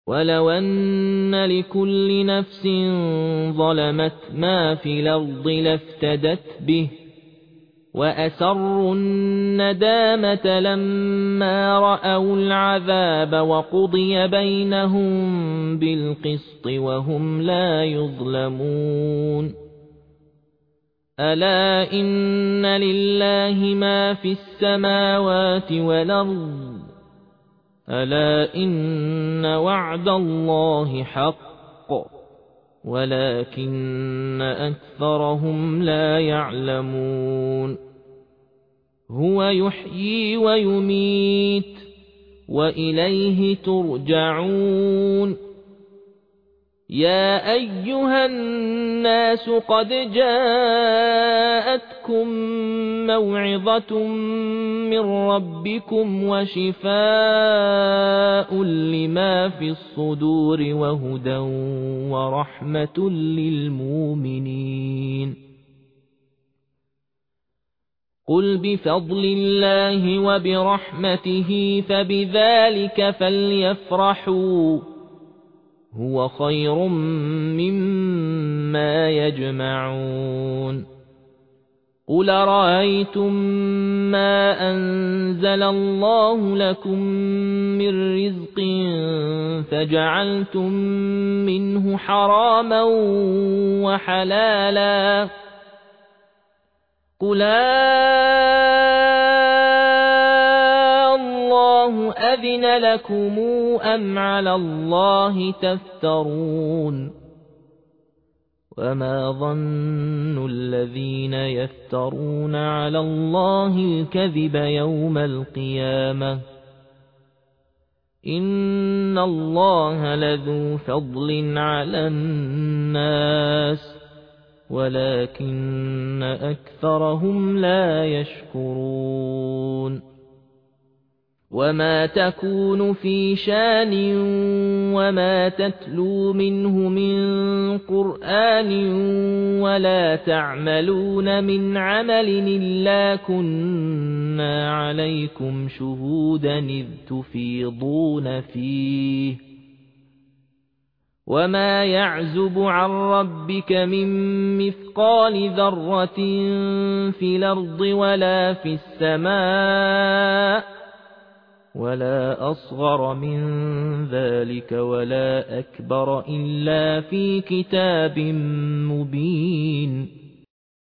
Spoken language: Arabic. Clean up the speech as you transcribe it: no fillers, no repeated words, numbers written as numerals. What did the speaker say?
ولو أن لكل نفس ظلمت ما في الأرض لافتدت به وأسروا الندامة لما رأوا العذاب وقضي بينهم بالقسط وهم لا يظلمون ألا إن لله ما في السماوات والأرض ألا إن وعد الله حق ولكن أكثرهم لا يعلمون هو يحيي ويميت وإليه ترجعون يا أيها الناس قد جاءتكم موعظة من ربكم وشفاء لما في الصدور وهدى ورحمة للمؤمنين قل بفضل الله وبرحمته فبذلك فليفرحوا هو خير مما يجمعون قل رأيتم ما أنزل الله لكم من رزق فجعلتم منه حراما وحلالا قل الله أذن لكم أم على الله تفترون وما ظن الذين يفترون على الله الكذب يوم القيامة إن الله لذو فضل على الناس ولكن أكثرهم لا يشكرون وما تكون في شان وما تتلو منه من قرآن ولا تعملون من عمل إلا كنا عليكم شهودا إذ تفيضون فيه وما يعزب عن ربك من مثقال ذرة في الأرض ولا في السماء ولا أصغر من ذلك ولا أكبر إلا في كتاب مبين